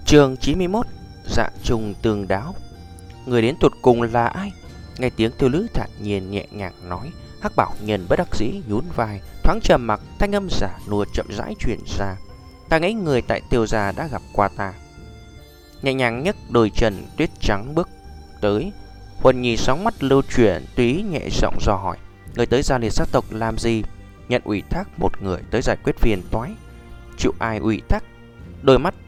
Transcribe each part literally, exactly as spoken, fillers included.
Chương chín mươi mốt. Dạ trùng tường đáo. Người đến tụt cùng là ai? Nghe tiếng Tiêu Lữ thản nhiên nhẹ nhàng nói, Hắc Bảo Nhân bất đắc dĩ nhún vai, thoáng trầm mặc, thanh âm giả nua chậm rãi truyền ra. Ta nghĩ người tại Tiêu gia đã gặp qua ta. Nhẹ nhàng nhấc đôi chân tuyết trắng bước tới. Huân Nhi sóng mắt lưu chuyển, túy nhẹ giọng dò hỏi, người tới gia liệt sát tộc làm gì? Nhận ủy thác một người tới giải quyết phiền toái. Chịu ai ủy thác? Đôi mắt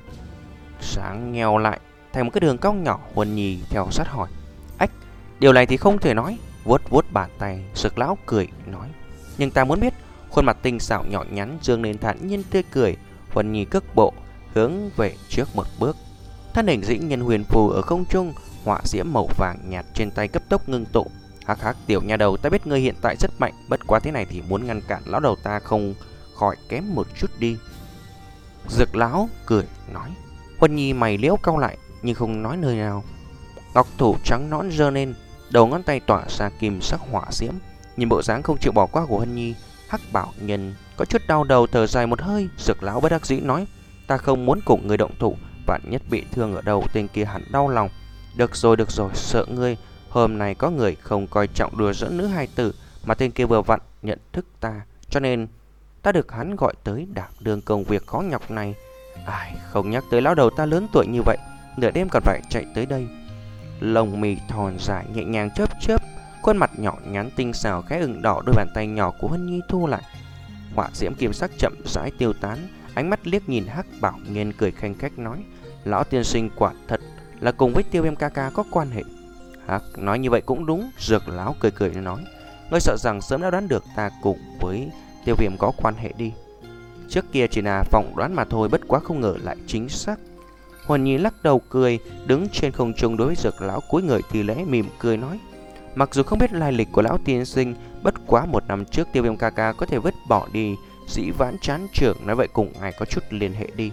sáng nheo lại thành một cái đường cong nhỏ. Huân Nhi theo sát hỏi, ách, điều này thì không thể nói. Vuốt vuốt bàn tay, Sực lão cười nói, nhưng ta muốn biết. Khuôn mặt tinh xảo nhỏ nhắn dương lên thản nhiên tươi cười. Huân Nhi cước bộ hướng về trước một bước, thân hình dĩ nhân huyền phù ở không trung, họa diễm màu vàng nhạt trên tay cấp tốc ngưng tụ. Hắc hắc, tiểu nha đầu, ta biết ngươi hiện tại rất mạnh, bất quá thế này thì muốn ngăn cản lão đầu ta không khỏi kém một chút đi. Dực lão cười nói. Huân Nhi mày liễu cau lại nhưng không nói nơi nào. Ngọc thủ trắng nõn giơ lên, đầu ngón tay tỏa ra kim sắc hỏa diễm. Nhìn bộ dáng không chịu bỏ qua của Huân Nhi, Hắc Bảo Nhân có chút đau đầu thở dài một hơi. Dực lão bất đắc dĩ nói, ta không muốn cùng người động thủ, vạn nhất bị thương ở đầu, tên kia hẳn đau lòng. Được rồi, được rồi, sợ ngươi. Hôm nay có người không coi trọng đùa giỡn nữ hài tử, mà tên kia vừa vặn nhận thức ta, cho nên ta được hắn gọi tới đảm đương công việc khó nhọc này. Ai, không nhắc tới lão đầu ta lớn tuổi như vậy, nửa đêm còn phải chạy tới đây. Lông mì thon dài nhẹ nhàng chớp chớp, khuôn mặt nhỏ nhắn tinh xảo khẽ ửng đỏ, đôi bàn tay nhỏ của Huân Nhi thu lại. Họa diễm kim sắc chậm rãi tiêu tán, ánh mắt liếc nhìn Hắc Bảo Nhân cười khanh khách nói, lão tiên sinh quả thật là cùng với Tiêu Viêm ca ca có quan hệ. Hắc nói như vậy cũng đúng. Dược lão cười cười nói, ngươi sợ rằng sớm đã đoán được ta cùng với Tiêu Viêm có quan hệ đi. Trước kia chỉ là phỏng đoán mà thôi, bất quá không ngờ lại chính xác. Huân Nhi lắc đầu cười, đứng trên không trung đối với Dược lão cúi người thì lễ mỉm cười nói, mặc dù không biết lai lịch của lão tiên sinh, bất quá một năm trước Tiêu Viêm ca ca có thể vứt bỏ đi dĩ vãng chán trường, nói vậy cùng ai có chút liên hệ đi.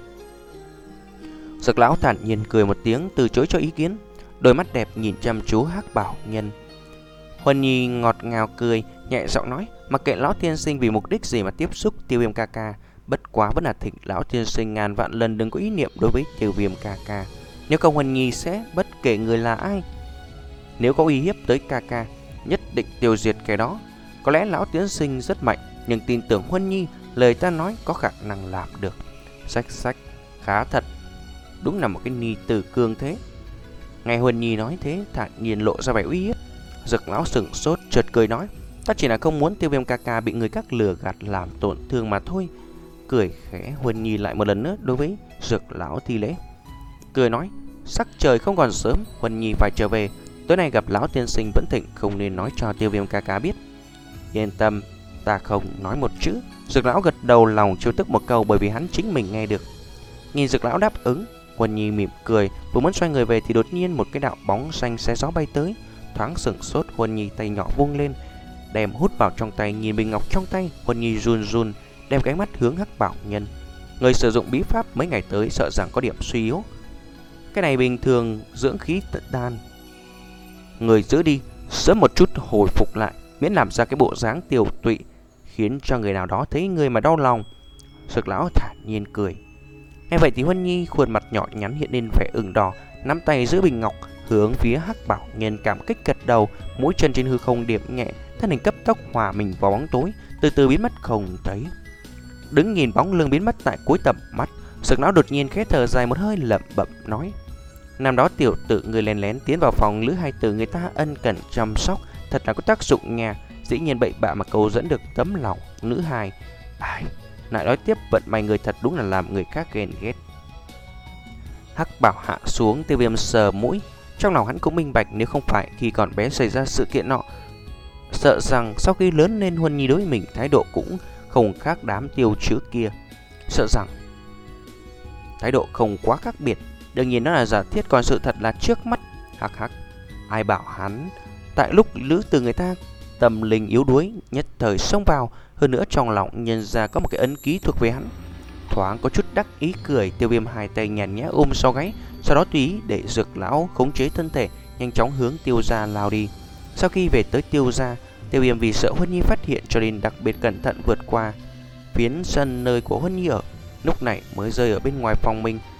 Dược lão thản nhiên cười một tiếng, từ chối cho ý kiến, đôi mắt đẹp nhìn chăm chú Hắc Bảo Nhân. Huân Nhi ngọt ngào cười, nhẹ giọng nói, mặc kệ lão tiên sinh vì mục đích gì mà tiếp xúc Tiêu Viêm ca ca, bất quá vẫn là thỉnh lão tiên sinh ngàn vạn lần đừng có ý niệm đối với Tiêu Viêm ca ca. Nếu không Huân Nhi sẽ bất kể người là ai, nếu có uy hiếp tới ca ca, nhất định tiêu diệt kẻ đó. Có lẽ lão tiên sinh rất mạnh, nhưng tin tưởng Huân Nhi, lời ta nói có khả năng làm được. Sách sách, khá thật, đúng là một cái ni tử cương thế. Nghe Huân Nhi nói thế, thản nhiên lộ ra vẻ uy hiếp. Dực lão sững sốt, chợt cười nói, ta chỉ là không muốn Tiêu Viêm ca ca bị người khác lừa gạt làm tổn thương mà thôi. Cười khẽ, Huân Nhi lại một lần nữa đối với Dực lão thi lễ, cười nói, sắc trời không còn sớm, Huân Nhi phải trở về. Tối nay gặp lão tiên sinh vẫn thịnh, không nên nói cho Tiêu Viêm ca ca biết. Yên tâm, ta không nói một chữ. Dực lão gật đầu, lòng trêu tức một câu bởi vì hắn chính mình nghe được. Nhìn Dực lão đáp ứng, Huân Nhi mỉm cười, vừa muốn xoay người về thì đột nhiên một cái đạo bóng xanh xé gió bay tới. Thoáng sững sốt, Huân Nhi tay nhỏ vung lên, đem hút vào trong tay. Nhìn bình ngọc trong tay, Huân Nhi run run, đem cái mắt hướng Hắc Bảo Nhân. Người sử dụng bí pháp mấy ngày tới sợ rằng có điểm suy yếu, cái này bình thường dưỡng khí tận đan, người giữ đi, sớm một chút hồi phục lại, miễn làm ra cái bộ dáng tiểu tụy khiến cho người nào đó thấy người mà đau lòng. Dực lão thản nhiên cười. Nghe vậy thì Huân Nhi khuôn mặt nhỏ nhắn hiện lên vẻ ửng đỏ, nắm tay giữ bình ngọc hướng phía Hắc Bảo Nhân cảm kích gật đầu, mũi chân trên hư không điểm nhẹ, thân hình cấp tốc hòa mình vào bóng tối, từ từ biến mất không thấy. Đứng nhìn bóng lưng biến mất tại cuối tầm mắt, Dực lão đột nhiên khẽ thở dài một hơi, lẩm bẩm nói, năm đó tiểu tử người lén lén tiến vào phòng Lữ hai tử người ta ân cần chăm sóc, thật là có tác dụng nha. Dĩ nhiên bậy bạ mà cầu dẫn được tấm lòng nữ hài. Ai, lại nói tiếp, vận may người thật đúng là làm người khác ghen ghét. Hắc Bảo hạ xuống, Tiêu Viêm sờ mũi, trong lòng hắn cũng minh bạch, nếu không phải khi còn bé xảy ra sự kiện nọ, sợ rằng sau khi lớn lên Huân Nhi đối với mình thái độ cũng không khác đám tiêu chữ kia. Sợ rằng thái độ không quá khác biệt. Đương nhiên nó là giả thiết, còn sự thật là trước mắt. Hắc hắc, ai bảo hắn tại lúc Lữ từ người ta tâm linh yếu đuối nhất thời xông vào, hơn nữa trong lòng nhân ra có một cái ấn ký thuộc về hắn. Thoáng có chút đắc ý cười, Tiêu Viêm hai tay nhàn nhã ôm sau gáy, sau đó tùy ý để Dực lão khống chế thân thể, nhanh chóng hướng Tiêu gia lao đi. Sau khi về tới Tiêu gia, Tiêu Viêm vì sợ Huân Nhi phát hiện cho nên đặc biệt cẩn thận vượt qua phiến sân nơi của Huân Nhi ở, lúc này mới rơi ở bên ngoài phòng mình,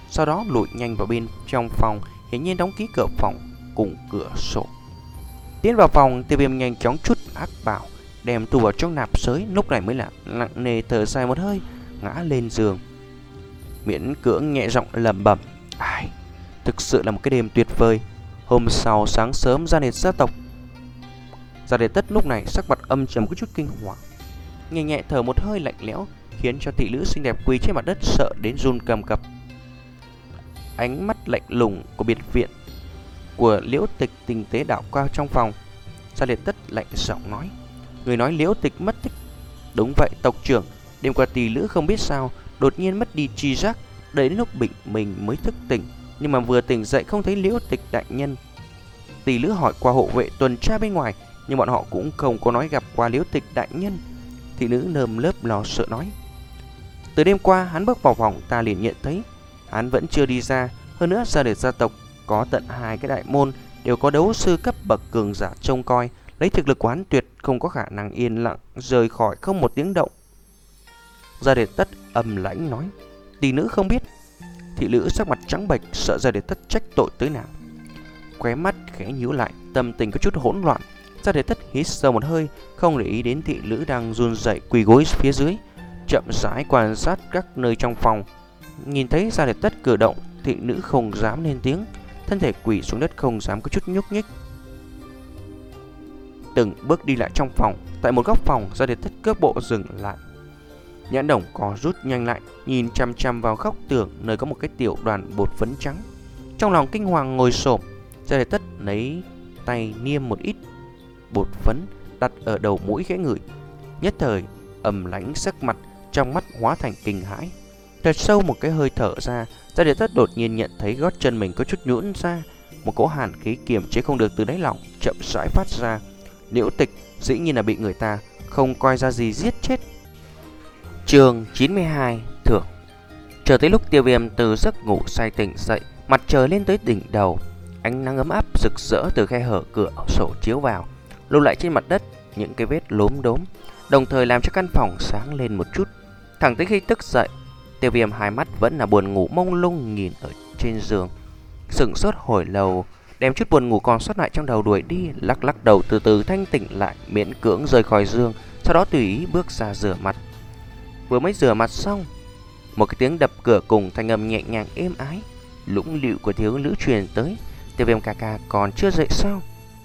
sau đó lùi nhanh vào bên trong phòng, hiển nhiên đóng ký cửa phòng cùng cửa sổ. Tiến vào phòng, Tiêu Viêm nhanh chóng chút ác bảo, đem tu vào trong nạp sới, lúc này mới là nặng nề thở dài một hơi, ngã lên giường, miễn cưỡng nhẹ giọng lẩm bẩm: ai, thực sự là một cái đêm tuyệt vời. Hôm sau sáng sớm, Gia Điệt gia tộc Gia Điệt Tất lúc này sắc mặt âm trầm có chút kinh hoàng, nhẹ nhẹ thở một hơi lạnh lẽo, khiến cho thị nữ xinh đẹp quỳ trên mặt đất sợ đến run cầm cập. Ánh mắt lạnh lùng của biệt viện của Liễu Tịch tinh tế đảo qua trong phòng. Gia Điệt Tất lạnh giọng nói: người nói Liễu Tịch mất tích? Đúng vậy tộc trưởng, đêm qua tỷ nữ không biết sao đột nhiên mất đi tri giác, đợi đến lúc bệnh mình mới thức tỉnh, nhưng mà vừa tỉnh dậy không thấy Liễu Tịch đại nhân. Tỷ nữ hỏi qua hộ vệ tuần tra bên ngoài, nhưng bọn họ cũng không có nói gặp qua Liễu Tịch đại nhân. Thị nữ nơm lớp lo sợ nói: từ đêm qua hắn bước vào phòng ta liền nhận thấy hắn vẫn chưa đi ra. Hơn nữa Gia Điệt gia tộc có tận hai cái đại môn đều có đấu sư cấp bậc cường giả trông coi, lấy thực lực của hắn tuyệt không có khả năng yên lặng rời khỏi không một tiếng động. Gia Điệt Tất âm lãnh nói: tỷ nữ không biết. Thị nữ sắc mặt trắng bệch, sợ Gia Điệt Tất trách tội tới nào. Khóe mắt khẽ nhíu lại, tâm tình có chút hỗn loạn. Gia Điệt Tất hít sâu một hơi, không để ý đến thị nữ đang run rẩy quỳ gối phía dưới, chậm rãi quan sát các nơi trong phòng. Nhìn thấy Gia Điệt Tất cử động, thị nữ không dám lên tiếng, thân thể quỳ xuống đất không dám có chút nhúc nhích. Từng bước đi lại trong phòng, tại một góc phòng, Gia Điệt Tất cước bộ dừng lại, nhãn đồng có rút nhanh lại, nhìn chăm chăm vào góc tường nơi có một cái tiểu đoàn bột phấn trắng. Trong lòng kinh hoàng ngồi xổm, Gia Điệt Tất lấy tay niêm một ít bột phấn đặt ở đầu mũi khẽ ngửi, nhất thời ầm lãnh sắc mặt, trong mắt hóa thành kinh hãi. Thật sâu một cái hơi thở ra, Gia Điệt Tất đột nhiên nhận thấy gót chân mình có chút nhũn ra, một cỗ hàn khí kiềm chế không được từ đáy lòng chậm rãi phát ra. Liễu Tịch dĩ nhiên là bị người ta không coi ra gì giết chết. Chương chín mươi hai thưởng. Chờ tới lúc Tiêu Viêm từ giấc ngủ say tỉnh dậy, mặt trời lên tới đỉnh đầu, ánh nắng ấm áp rực rỡ từ khe hở cửa sổ chiếu vào, lưu lại trên mặt đất những cái vết lốm đốm, đồng thời làm cho căn phòng sáng lên một chút. Thẳng tới khi thức dậy, Tiêu Viêm hai mắt vẫn là buồn ngủ mông lung nhìn ở trên giường, sững sốt hồi lâu, đem chút buồn ngủ còn sót lại trong đầu đuổi đi, lắc lắc đầu từ từ thanh tỉnh lại, miễn cưỡng rời khỏi giường, sau đó tùy ý bước ra rửa mặt. Vừa mới rửa mặt xong, một cái tiếng đập cửa cùng thanh âm nhẹ nhàng êm ái lũng lịu của thiếu nữ truyền tới. Tiêu Viêm ca ca còn chưa dậy sao?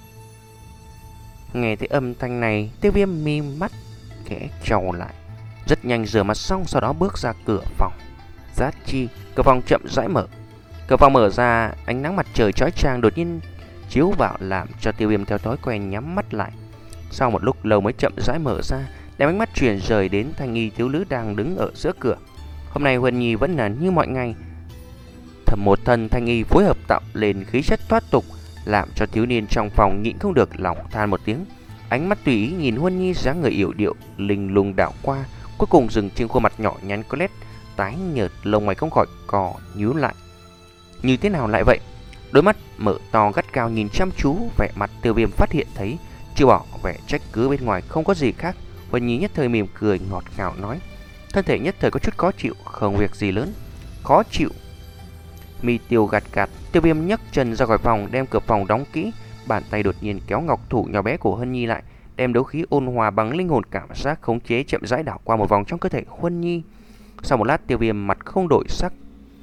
Nghe thấy âm thanh này, Tiêu Viêm mi mắt khẽ trao lại, rất nhanh rửa mặt xong, sau đó bước ra cửa phòng. Giác chi, cửa phòng chậm rãi mở. Cửa phòng mở ra, ánh nắng mặt trời chói chang đột nhiên chiếu vào, làm cho Tiêu Viêm theo thói quen nhắm mắt lại. Sau một lúc lâu mới chậm rãi mở ra, đem ánh mắt chuyển rời đến thanh nghi thiếu nữ đang đứng ở giữa cửa. Hôm nay Huân Nhi vẫn là như mọi ngày, thầm một thân thanh nghi phối hợp tạo lên khí chất thoát tục, làm cho thiếu niên trong phòng nhịn không được lòng than một tiếng. Ánh mắt tùy ý nhìn Huân Nhi dáng người yểu điệu linh lung đảo qua, cuối cùng dừng trên khuôn mặt nhỏ nhắn có nét tái nhợt, lông mày không khỏi cò nhíu lại. Như thế nào lại vậy? Đôi mắt mở to gắt cao nhìn chăm chú vẻ mặt Tiêu Viêm, phát hiện thấy chưa bỏ vẻ trách cứ bên ngoài không có gì khác. Huân Nhi nhất thời mỉm cười ngọt ngào nói, thân thể nhất thời có chút khó chịu, không việc gì lớn. Khó chịu? Mi tiêu gạt gạt. Tiêu Viêm nhấc chân ra khỏi phòng, đem cửa phòng đóng kỹ, bàn tay đột nhiên kéo ngọc thủ nhỏ bé của Huân Nhi lại, đem đấu khí ôn hòa bằng linh hồn cảm giác khống chế chậm rãi đảo qua một vòng trong cơ thể Huân Nhi. Sau một lát, Tiêu Viêm mặt không đổi sắc,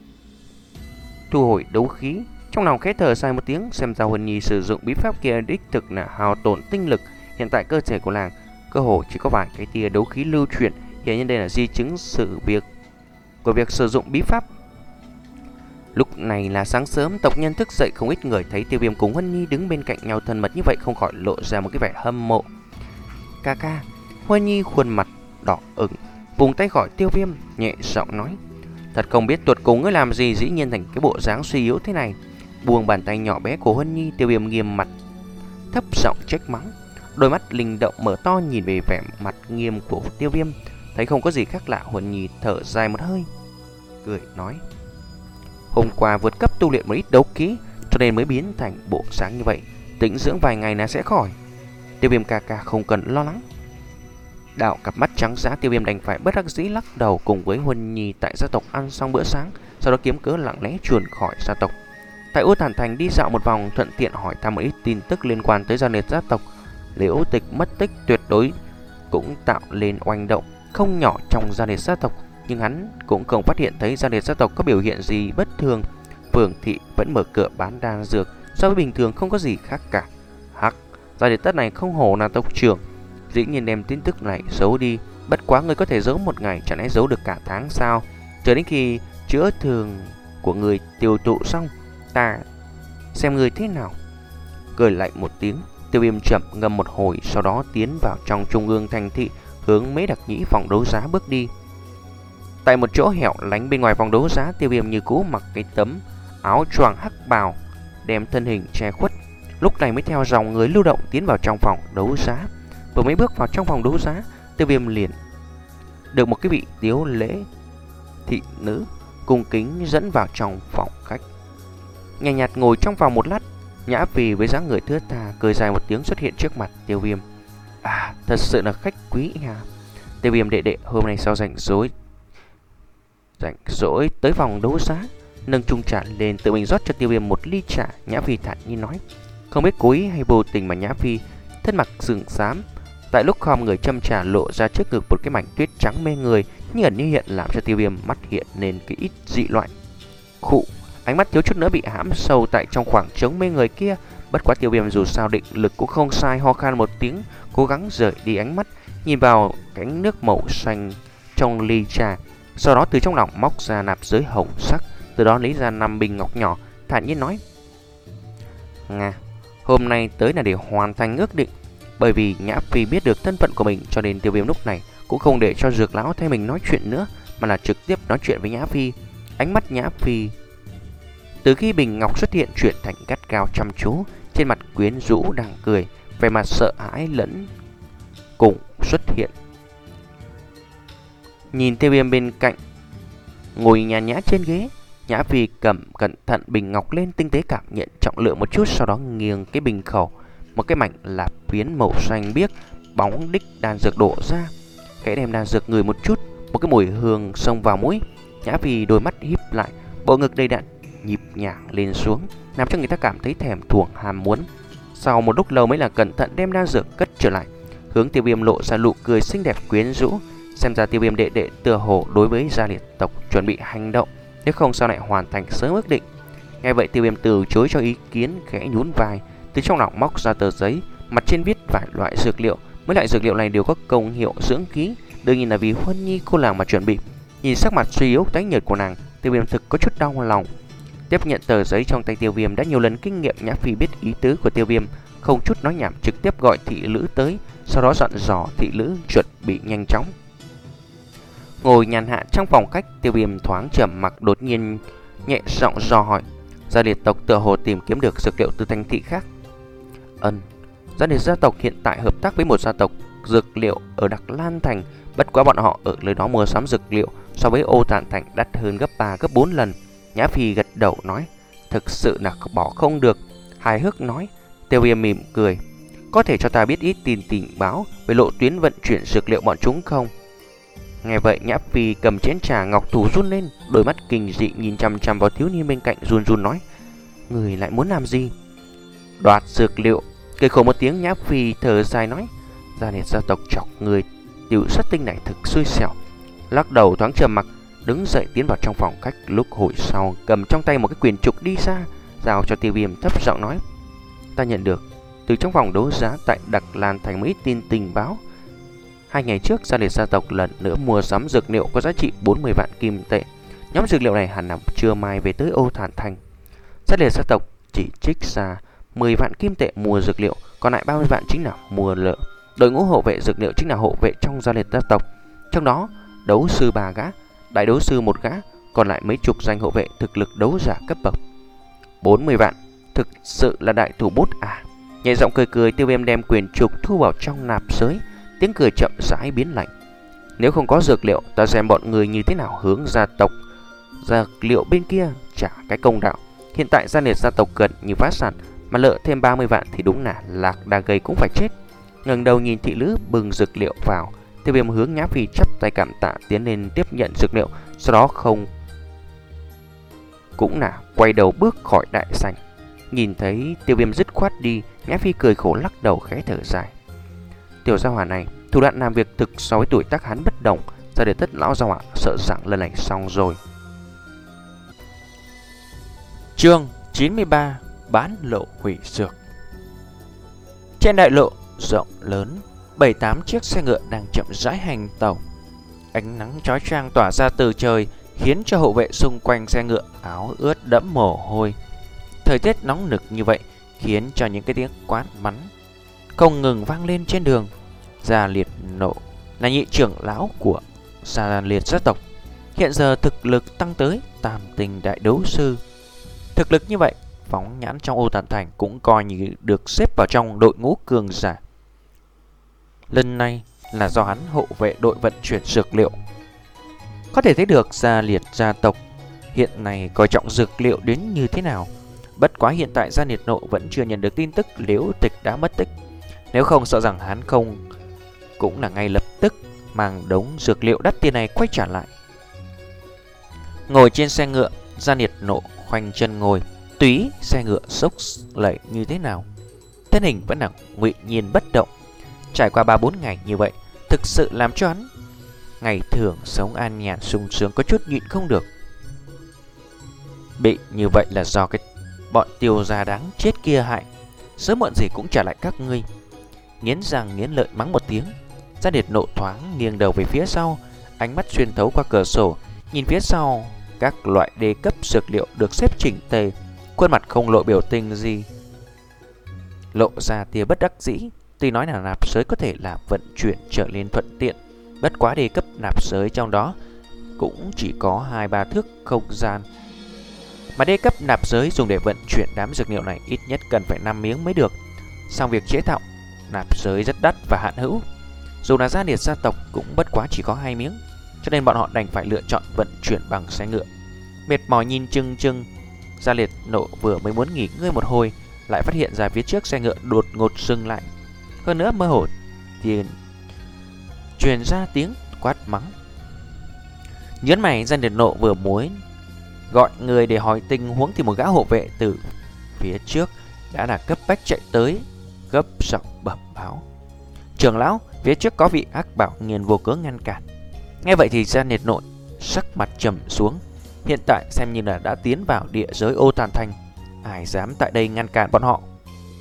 thu hồi đấu khí, trong lòng khẽ thở dài một tiếng. Xem ra Huân Nhi sử dụng bí pháp kia đích thực là hao tổn tinh lực. Hiện tại cơ thể của nàng cơ hồ chỉ có vài cái tia đấu khí lưu chuyển, hiện nhiên đây là di chứng sự việc của việc sử dụng bí pháp. Lúc này là sáng sớm, tộc nhân thức dậy, không ít người thấy Tiêu Viêm cùng Huân Nhi đứng bên cạnh nhau thân mật như vậy không khỏi lộ ra một cái vẻ hâm mộ. Ca ca. Huân Nhi khuôn mặt đỏ ửng, vùng tay khỏi Tiêu Viêm, nhẹ giọng nói, thật không biết tuột cùng ngươi làm gì dĩ nhiên thành cái bộ dáng suy yếu thế này. Buông bàn tay nhỏ bé của Huân Nhi, Tiêu Viêm nghiêm mặt thấp giọng trách mắng, đôi mắt linh động mở to nhìn về vẻ mặt nghiêm của Tiêu Viêm. Thấy không có gì khác lạ, Huân Nhi thở dài một hơi, cười nói, hôm qua vượt cấp tu luyện một ít đấu khí, cho nên mới biến thành bộ dáng như vậy. Tĩnh dưỡng vài ngày là sẽ khỏi. Tiêu Viêm ca ca không cần lo lắng. Đạo cặp mắt trắng giá, Tiêu Viêm đành phải bất đắc dĩ lắc đầu, cùng với Huân Nhi tại gia tộc ăn xong bữa sáng, sau đó kiếm cớ lặng lẽ chuồn khỏi gia tộc. Tại Ô Thản Thành đi dạo một vòng, thuận tiện hỏi thăm một ít tin tức liên quan tới gia liệt gia tộc. Liễu Tịch mất tích tuyệt đối cũng tạo lên oanh động không nhỏ trong gia liệt gia tộc, nhưng hắn cũng không phát hiện thấy gia liệt gia tộc có biểu hiện gì bất thường. Phường thị vẫn mở cửa bán đan dược, so với bình thường không có gì khác cả. Hắc, gia liệt tất này không hổ là tộc trưởng, dĩ nhiên đem tin tức này giấu đi. Bất quá người có thể giấu một ngày, chẳng lẽ giấu được cả tháng sao? Chờ đến khi chữa thương của người tiêu tụ xong, ta xem người thế nào. Cười lạnh một tiếng, Tiêu Viêm chậm ngâm một hồi, sau đó tiến vào trong trung ương thành thị, hướng Mễ Đặc Nhĩ phòng đấu giá bước đi. Tại một chỗ hẻo lánh bên ngoài phòng đấu giá, Tiêu Viêm như cũ mặc cái tấm áo choàng hắc bào, đem thân hình che khuất. Lúc này mới theo dòng người lưu động tiến vào trong phòng đấu giá. Vừa mới bước vào trong phòng đấu giá, Tiêu Viêm liền được một cái vị tiếu lễ thị nữ cung kính dẫn vào trong phòng khách. Nhàn nhạt ngồi trong phòng một lát, Nhã Phi với dáng người thướt tha cười dài một tiếng xuất hiện trước mặt Tiêu Viêm. À, thật sự là khách quý nha. Tiêu Viêm đệ đệ hôm nay sao rảnh rỗi rảnh rỗi tới phòng đấu giá, nâng chung trà lên tự mình rót cho Tiêu Viêm một ly trà. Nhã Phi thản nhiên nói, không biết cố ý hay vô tình mà Nhã Phi thân mặc sừng xám, tại lúc khom người châm trà lộ ra trước ngực một cái mảnh tuyết trắng mê người, như ẩn như hiện, làm cho Tiêu Viêm mắt hiện lên cái ít dị loại. Khụ, ánh mắt thiếu chút nữa bị hãm sâu tại trong khoảng trống mê người kia. Bất quá Tiêu Viêm dù sao định lực cũng không sai, ho khan một tiếng, cố gắng rời đi ánh mắt, nhìn vào cánh nước màu xanh trong ly trà, sau đó từ trong lòng móc ra nạp giới hồng sắc, từ đó lấy ra năm bình ngọc nhỏ, thản nhiên nói, Nga, hôm nay tới là để hoàn thành ước định. Bởi vì Nhã Phi biết được thân phận của mình, cho nên Tiêu Viêm lúc này cũng không để cho Dược lão thay mình nói chuyện nữa, mà là trực tiếp nói chuyện với Nhã Phi. Ánh mắt Nhã Phi từ khi bình ngọc xuất hiện chuyển thành gắt gao chăm chú, trên mặt quyến rũ đang cười, vẻ mặt sợ hãi lẫn cùng xuất hiện. Nhìn Tiêu Viêm bên cạnh ngồi nhàn nhã trên ghế, Nhã Phi cầm cẩn thận bình ngọc lên, tinh tế cảm nhận trọng lượng một chút, sau đó nghiêng cái bình khẩu, một cái mảnh lạp phiến màu xanh biếc bóng đích đan dược đổ ra, khẽ đem đan dược ngửi một chút, một cái mùi hương xông vào mũi. Nhã Phi đôi mắt híp lại, bộ ngực đầy đặn nhịp nhàng lên xuống, làm cho người ta cảm thấy thèm thuồng ham muốn. Sau một lúc lâu mới là cẩn thận đem đan dược cất trở lại, hướng Tiêu Viêm lộ ra nụ cười xinh đẹp quyến rũ. Xem ra Tiêu Viêm đệ đệ tựa hồ đối với gia liệt tộc chuẩn bị hành động, nếu không sao lại hoàn thành sớm ước định. Nghe vậy Tiêu Viêm từ chối cho ý kiến, khẽ nhún vai, từ trong lòng móc ra tờ giấy, mặt trên viết vài loại dược liệu. Mấy loại dược liệu này đều có công hiệu dưỡng khí, đương nhiên là vì Huân Nhi cô làng mà chuẩn bị. Nhìn sắc mặt suy yếu tái nhợt của nàng, Tiêu Viêm thực có chút đau lòng. Tiếp nhận tờ giấy trong tay Tiêu Viêm, đã nhiều lần kinh nghiệm Nhã Phi biết ý tứ của Tiêu Viêm, không chút nói nhảm trực tiếp gọi thị nữ tới, sau đó dặn dò thị nữ chuẩn bị nhanh chóng. Ngồi nhàn hạ trong phòng khách, Tiêu Viêm thoáng trầm mặc, đột nhiên nhẹ giọng dò hỏi, gia liệt tộc tựa hồ tìm kiếm được dược liệu từ thành thị khác. Ân, gia liệt gia tộc hiện tại hợp tác với một gia tộc dược liệu ở Đặc Lan Thành, bất quá bọn họ ở nơi đó mua sắm dược liệu so với Ô Thản Thành đắt hơn gấp ba gấp bốn lần. Nhã Phi gật đầu nói, thực sự là bỏ không được. Hài hước nói. Tiêu Viêm mỉm cười, có thể cho ta biết ít tin tình báo về lộ tuyến vận chuyển dược liệu bọn chúng không? Nghe vậy Nhã Phi cầm chén trà ngọc thủ run lên, đôi mắt kinh dị nhìn chăm chăm vào thiếu niên bên cạnh, run run nói, người lại muốn làm gì? Đoạt dược liệu. Cười khổ một tiếng, Nhã Phi thở dài nói, gia liệt gia tộc chọc người tiểu sát tinh này thực xui xẻo. Lắc đầu thoáng trầm mặc, đứng dậy tiến vào trong phòng khách. Lúc hồi sau cầm trong tay một cái quyển trục đi ra, giao cho Tiêu Viêm, thấp giọng nói, ta nhận được từ trong phòng đấu giá tại Đặc Lan Thành mấy tin tình báo. Hai ngày trước gia liệt gia tộc lần nữa mua sắm dược liệu có giá trị bốn mươi vạn kim tệ. Nhóm dược liệu này hẳn là trưa mai về tới Ô Thản Thành. Gia liệt gia tộc chỉ trích ra mười vạn kim tệ mua dược liệu, còn lại ba mươi vạn chính là mua lợ. Đội ngũ hộ vệ dược liệu chính là hộ vệ trong gia liệt gia tộc, trong đó đấu sư ba gã, đại đấu sư một gã, còn lại mấy chục danh hộ vệ thực lực đấu giả cấp bậc. Bốn mươi vạn, thực sự là đại thủ bút à? Nhẹ giọng cười cười, Tiêu Viêm đem quyền trục thu vào trong nạp giới, tiếng cười chậm rãi biến lạnh. Nếu không có dược liệu, ta xem bọn người như thế nào hướng gia tộc dược liệu bên kia trả cái công đạo. Hiện tại gia liệt gia tộc gần như phá sản, mà lợ thêm ba mươi vạn thì đúng là lạc đà gầy cũng phải chết. Ngẩng đầu nhìn thị nữ bưng dược liệu vào, Tiêu Viêm hướng Nhã Phi chắp tay cảm tạ, tiến lên tiếp nhận dược liệu, sau đó không cũng là quay đầu bước khỏi đại sảnh. Nhìn thấy Tiêu Viêm dứt khoát đi, Nhã Phi cười khổ lắc đầu khẽ thở dài. Tiểu gia hỏa này thủ đoạn làm việc thực so với tuổi tác hắn bất đồng, ra để tất lão gia hỏa sợ rằng lần này xong rồi. Chương chín mươi ba: Bán lộ hủy dược. Trên đại lộ rộng lớn, bảy tám chiếc xe ngựa đang chậm rãi hành tàu. Ánh nắng chói chang tỏa ra từ trời, khiến cho hộ vệ xung quanh xe ngựa áo ướt đẫm mồ hôi. Thời tiết nóng nực như vậy khiến cho những cái tiếng quát mắng không ngừng vang lên trên đường. Gia Liệt Nộ là nhị trưởng lão của Gia Liệt gia tộc, hiện giờ thực lực tăng tới tam tinh đại đấu sư. Thực lực như vậy, phóng nhãn trong Ô Tản Thành cũng coi như được xếp vào trong đội ngũ cường giả. Lần này là do hắn hộ vệ đội vận chuyển dược liệu. Có thể thấy được Gia Liệt gia tộc hiện nay coi trọng dược liệu đến như thế nào. Bất quá hiện tại Gia Liệt Nộ vẫn chưa nhận được tin tức Liễu Tịch đã mất tích. Nếu không sợ rằng hắn không cũng là ngay lập tức mang đống dược liệu đắt tiền này quay trả lại. Ngồi trên xe ngựa, Gia Liệt Nộ khoanh chân ngồi, tùy xe ngựa xốc lẩy như thế nào, thân hình vẫn là ngụy nhiên bất động. Trải qua ba bốn ngày như vậy, thực sự làm cho hắn ngày thường sống an nhàn sung sướng có chút nhịn không được. Bị như vậy là do cái bọn Tiêu gia đáng chết kia hại, sớm muộn gì cũng trả lại các ngươi. Nghiến răng nghiến lợi mắng một tiếng, Gia Liệt Nộ thoáng nghiêng đầu về phía sau, ánh mắt xuyên thấu qua cửa sổ, nhìn phía sau các loại đê cấp dược liệu được xếp chỉnh tề, khuôn mặt không lộ biểu tình gì, lộ ra tia bất đắc dĩ. Tuy nói là nạp giới có thể làm vận chuyển trở lên thuận tiện, bất quá đê cấp nạp giới trong đó cũng chỉ có hai ba thước không gian, mà đê cấp nạp giới dùng để vận chuyển đám dược liệu này ít nhất cần phải năm miếng mới được. Song việc chế tạo nạp giới rất đắt và hạn hữu, dù là Gia Liệt gia tộc cũng bất quá chỉ có hai miếng, cho nên bọn họ đành phải lựa chọn vận chuyển bằng xe ngựa. Mệt mỏi nhìn chừng chừng, Gia Liệt Nộ vừa mới muốn nghỉ ngơi một hồi, lại phát hiện ra phía trước xe ngựa đột ngột dừng lại. Hơn nữa mơ hồ thì truyền ra tiếng quát mắng. Nhớn mày, Gia Liệt Nộ vừa muốn gọi người để hỏi tình huống thì một gã hộ vệ từ phía trước đã là cấp bách chạy tới, gấp giọng bẩm báo: trưởng lão, phía trước có vị Hắc Bảo Nghiên vô cớ ngăn cản. Nghe vậy thì Gia Liệt Nộ sắc mặt trầm xuống. Hiện tại xem như là đã tiến vào địa giới Ô Tản Thành, ai dám tại đây ngăn cản bọn họ.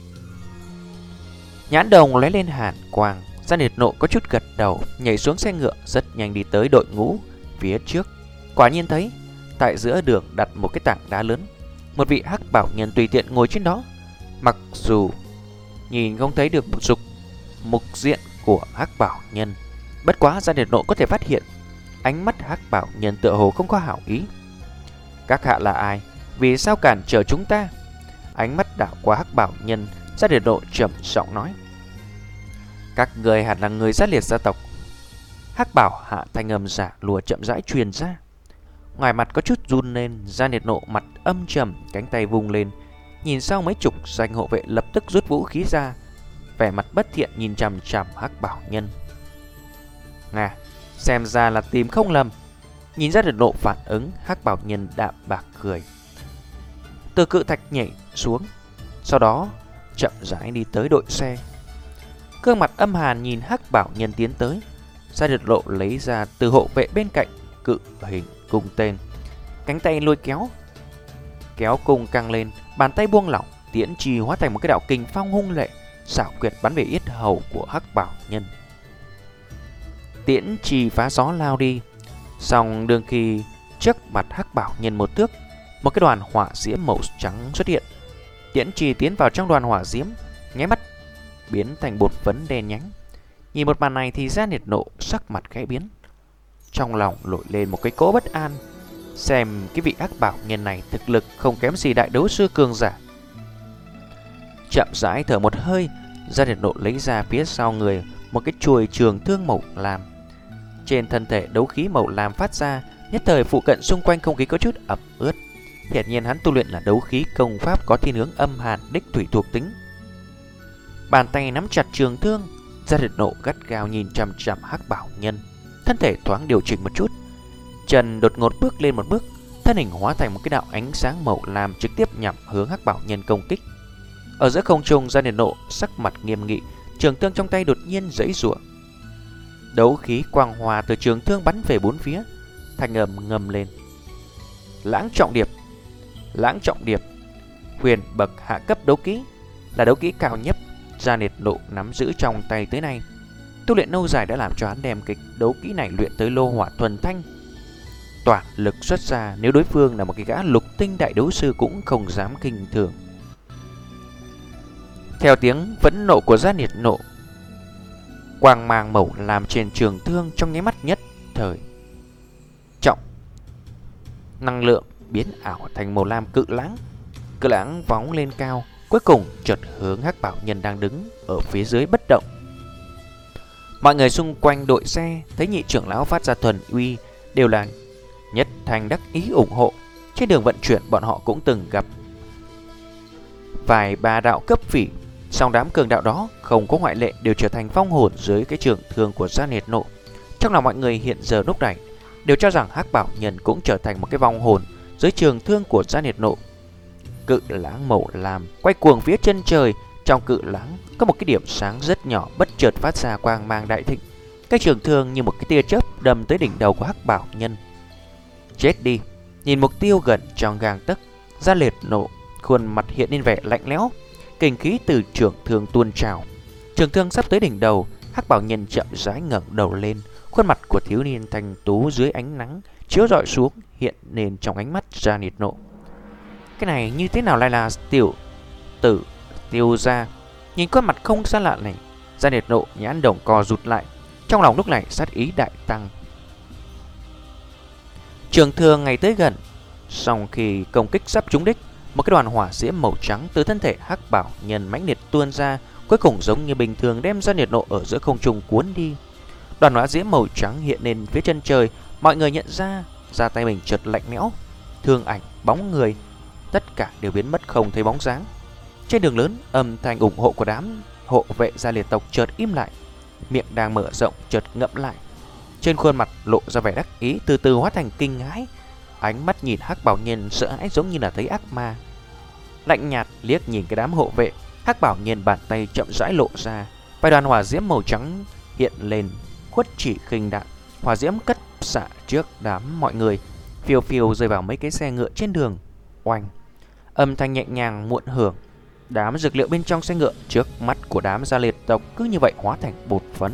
Nhãn đồng lóe lên hàn quang, Gia Liệt Nộ có chút gật đầu, nhảy xuống xe ngựa, rất nhanh đi tới đội ngũ phía trước. Quả nhiên thấy tại giữa đường đặt một cái tảng đá lớn, một vị Hắc Bảo Nhân tùy tiện ngồi trên đó. Mặc dù nhìn không thấy được dục mục diện của Hắc Bảo Nhân, bất quá Gia Liệt Nộ có thể phát hiện ánh mắt Hắc Bảo Nhân tựa hồ không có hảo ý. Các hạ là ai? Vì sao cản trở chúng ta? Ánh mắt đảo qua Hắc Bảo Nhân, Gia Liệt Nộ trầm giọng nói: các người hẳn là người Gia Liệt gia tộc. Hắc Bảo hạ thanh âm giả lùa chậm rãi truyền ra. Ngoài mặt có chút run lên, Gia Liệt Nộ mặt âm trầm, cánh tay vung lên, nhìn sau mấy chục danh hộ vệ lập tức rút vũ khí ra, vẻ mặt bất thiện nhìn chằm chằm Hắc Bảo Nhân. Nga, xem ra là tìm không lầm. Nhìn Gia Liệt Nộ phản ứng, Hắc Bảo Nhân đạm bạc cười, từ cự thạch nhảy xuống, sau đó chậm rãi đi tới đội xe. Gương mặt âm hàn nhìn Hắc Bảo Nhân tiến tới, Gia Liệt Nộ lấy ra từ hộ vệ bên cạnh cự hình cung tên, cánh tay lôi kéo, kéo cung căng lên, bàn tay buông lỏng, tiễn trì hóa thành một cái đạo kình phong hung lệ, xảo quyệt bắn về yết hầu của Hắc Bảo Nhân. Tiễn trì phá gió lao đi, song đương khi trước mặt Hắc Bảo Nhân một thước, một cái đoàn hỏa diễm màu trắng xuất hiện. Tiễn trì tiến vào trong đoàn hỏa diễm, nháy mắt biến thành bột phấn đen nhánh. Nhìn một màn này thì Gia Liệt Nộ sắc mặt khẽ biến, trong lòng nổi lên một cái cỗ bất an. Xem cái vị Hắc Bảo Nhân này thực lực không kém gì đại đấu sư cường giả. Chậm rãi thở một hơi, Gia Liệt Nộ lấy ra phía sau người một cái chuôi trường thương màu lam. Trên thân thể đấu khí màu lam phát ra, nhất thời phụ cận xung quanh không khí có chút ẩm ướt. Hiển nhiên hắn tu luyện là đấu khí công pháp có thiên hướng âm hàn đích thủy thuộc tính. Bàn tay nắm chặt trường thương, Gia Liệt Nộ gắt gao nhìn chằm chằm Hắc Bảo Nhân, thân thể thoáng điều chỉnh một chút, chân đột ngột bước lên một bước, thân hình hóa thành một cái đạo ánh sáng màu lam trực tiếp nhằm hướng Hắc Bảo Nhân công kích. Ở giữa không trung, Gia Liệt Nộ sắc mặt nghiêm nghị, trường thương trong tay đột nhiên giãy giụa. Đấu khí quang hòa từ trường thương bắn về bốn phía, thanh âm ngầm lên. Lãng trọng điệp, lãng trọng điệp, huyền bậc hạ cấp đấu kỹ, là đấu kỹ cao nhất Gia Liệt Nộ nắm giữ trong tay tới nay. Tu luyện lâu dài đã làm cho hắn đem kịch đấu kỹ này luyện tới lô hỏa thuần thanh, toàn lực xuất ra. Nếu đối phương là một cái gã lục tinh đại đấu sư cũng không dám kinh thường. Theo tiếng phẫn nộ của Gia Liệt Nộ, quang mang màu làm trên trường thương trong nháy mắt nhất thời trọng, năng lượng biến ảo thành màu lam cự lãng. Cự lãng phóng lên cao, cuối cùng chợt hướng Hắc Bảo Nhân đang đứng ở phía dưới bất động. Mọi người xung quanh đội xe thấy nhị trưởng lão phát ra thuần uy đều là nhất thành đắc ý ủng hộ. Trên đường vận chuyển bọn họ cũng từng gặp vài ba đạo cấp phỉ, song đám cường đạo đó không có ngoại lệ đều trở thành vong hồn dưới cái trường thương của Gia Liệt Nộ. Trong lòng mọi người hiện giờ lúc này đều cho rằng Hắc Bảo Nhân cũng trở thành một cái vong hồn dưới trường thương của Gia Liệt Nộ. Cự lãng màu lam quay cuồng phía chân trời, trong cự lãng có một cái điểm sáng rất nhỏ bất chợt phát ra quang mang đại thịnh. Cái trường thương như một cái tia chớp đâm tới đỉnh đầu của Hắc Bảo Nhân. Chết đi! Nhìn mục tiêu gần trong gang tấc, Gia Liệt Nộ khuôn mặt hiện lên vẻ lạnh lẽo, kinh khí từ trường thương tuôn trào. Trường thương sắp tới đỉnh đầu, Hắc Bảo Nhân chậm rãi ngẩng đầu lên, khuôn mặt của thiếu niên thanh tú dưới ánh nắng chiếu rọi xuống hiện lên trong ánh mắt Gia Liệt Nộ. Cái này như thế nào lại là tiểu tử Tiêu gia? Nhìn khuôn mặt không xa lạ này, Gia Liệt Nộ nhãn đồng co rụt lại, trong lòng lúc này sát ý đại tăng. Trường thương ngày tới gần, sau khi công kích sắp trúng đích, một cái đoàn hỏa diễm màu trắng từ thân thể Hắc Bảo Nhân mãnh liệt tuôn ra, cuối cùng giống như bình thường đem Gia Liệt Nộ ở giữa không trung cuốn đi. Đoàn hỏa diễm màu trắng hiện lên phía chân trời, mọi người nhận ra ra tay mình chợt lạnh lẽo, thương ảnh, bóng người tất cả đều biến mất không thấy bóng dáng. Trên đường lớn, âm thanh ủng hộ của đám hộ vệ Gia Liệt tộc chợt im lại, miệng đang mở rộng chợt ngậm lại, trên khuôn mặt lộ ra vẻ đắc ý từ từ hóa thành kinh hãi. Ánh mắt nhìn Hắc Bảo Nhân sợ hãi giống như là thấy ác ma. Lạnh nhạt liếc nhìn cái đám hộ vệ, Hắc Bảo Nhân bàn tay chậm rãi lộ ra, vài đoàn hỏa diễm màu trắng hiện lên, khuất chỉ khinh đạn. Hỏa diễm cất xạ trước đám mọi người, phiêu phiêu rơi vào mấy cái xe ngựa trên đường. Oanh! Âm thanh nhẹ nhàng muộn hưởng, đám dược liệu bên trong xe ngựa trước mắt của đám Gia Liệt tộc cứ như vậy hóa thành bột phấn.